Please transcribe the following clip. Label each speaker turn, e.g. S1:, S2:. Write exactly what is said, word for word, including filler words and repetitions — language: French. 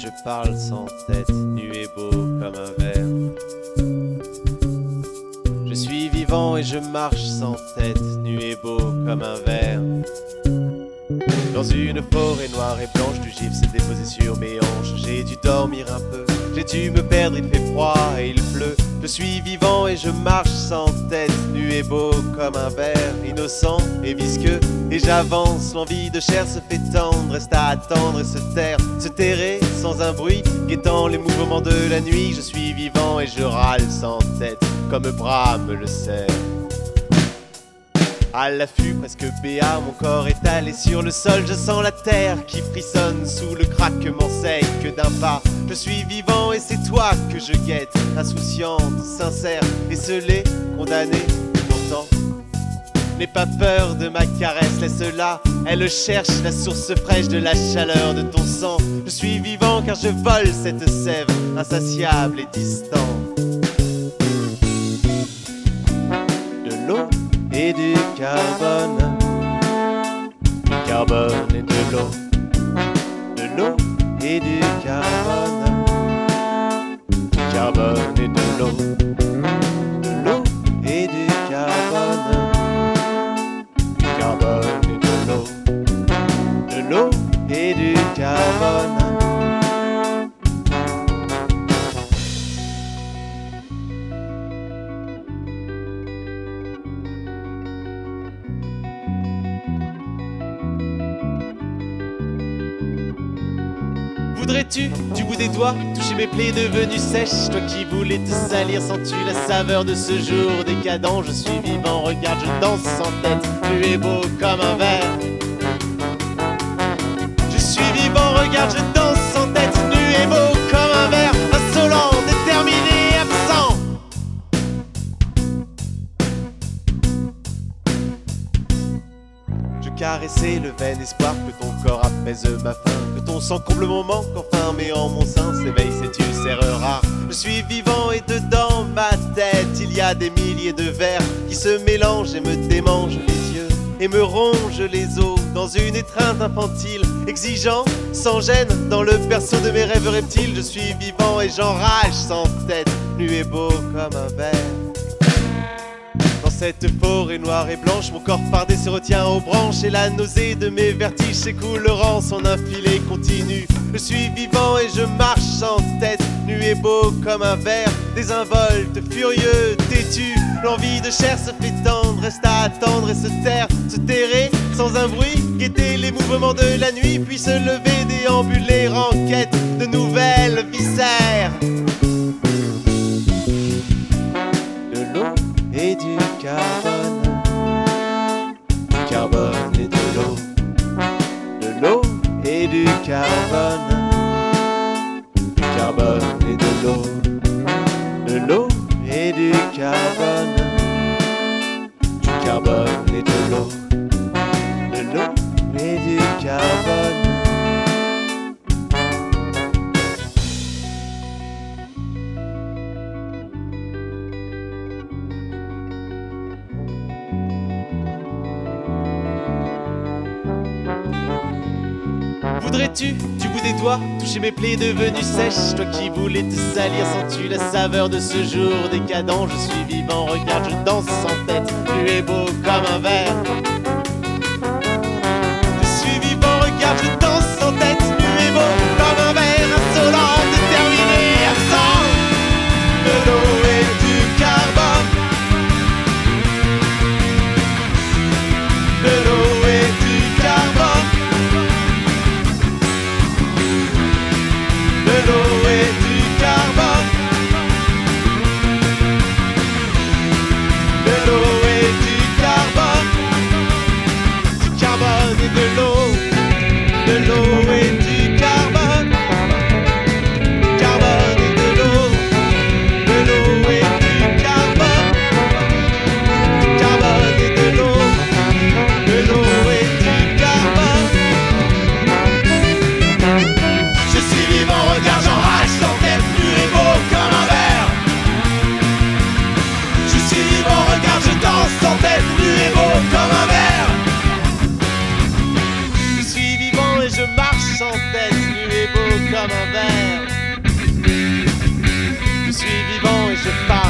S1: je parle sans tête, nu et beau comme un ver. Je suis vivant et je marche sans tête, nu et beau comme un ver. Dans une forêt noire et blanche, du gif s'est déposé sur mes hanches. J'ai dû dormir un peu, j'ai dû me perdre, il fait froid et il pleut. Je suis vivant et je marche sans tête, nu et beau comme un ver, innocent et visqueux. Et j'avance, l'envie de chair se fait tendre, reste à attendre et se taire, se terrer sans un bruit, guettant les mouvements de la nuit. Je suis vivant et je râle sans tête, comme Brahme le sait. À l'affût, presque béat, mon corps est allé sur le sol. Je sens la terre qui frissonne sous le craquement sec d'un pas. Je suis vivant et c'est toi que je guette, insouciante, sincère, esselée, condamnée. Pourtant, n'aie pas peur de ma caresse, laisse-la. Elle cherche la source fraîche de la chaleur de ton sang. Je suis vivant car je vole cette sève, insatiable et distant. De l'eau et du carbone, du carbone et de l'eau, de l'eau et du carbone, du carbone et de l'eau, de l'eau et du carbone, du carbone et de l'eau, de l'eau et du carbone. Voudrais-tu, du bout des doigts, toucher mes plaies devenues sèches? Toi qui voulais te salir, sens-tu la saveur de ce jour décadent? Je suis vivant, regarde, je danse sans tête, nu et beau comme un ver. Je suis vivant, regarde, je danse sans tête, nu et beau comme un ver. Insolent, déterminé, absent. Je caressais le vain espoir que ton corps apaise ma faim, que ton sang comble mon manque enfin, mais en mon sein s'éveille cette ulcère rare. Je suis vivant et dedans ma tête il y a des milliers de vers qui se mélangent et me démangent les yeux et me rongent les os dans une étreinte infantile, exigeant, sans gêne, dans le berceau de mes rêves reptiles. Je suis vivant et j'enrage sans tête, nu et beau comme un ver. Dans cette forêt noire et blanche, mon corps fardé se retient aux branches et la nausée de mes vertiges s'écoule rend son infilé continu. Je suis vivant et je marche sans tête, nu et beau comme un ver, désinvolte, furieux, têtu. L'envie de chair se fait tendre, reste à attendre et se taire, se terrer sans un bruit, guetter les mouvements de la nuit, puis se lever, déambuler en quête de nouvelles viscères. De l'eau et du carbone, du carbone et de l'eau, de l'eau et du carbone, du carbone et de l'eau, de l'eau et du carbone, du carbone et de l'eau, de l'eau et du carbone. Voudrais-tu, du bout des doigts, toucher mes plaies devenues sèches? Toi qui voulais te salir, sens-tu la saveur de ce jour décadent? Je suis vivant, regarde, je danse sans tête, nu et beau comme un ver. Je suis vivant, regarde, je danse sans tête, nu et beau comme un ver. Insolent, déterminé, absent. De l'eau et du carbone, de l'eau et du carbone, de l'eau et du carbone, de l'eau et du carbone. sans tête, nu et beau comme un verre. Je suis vivant et je parle.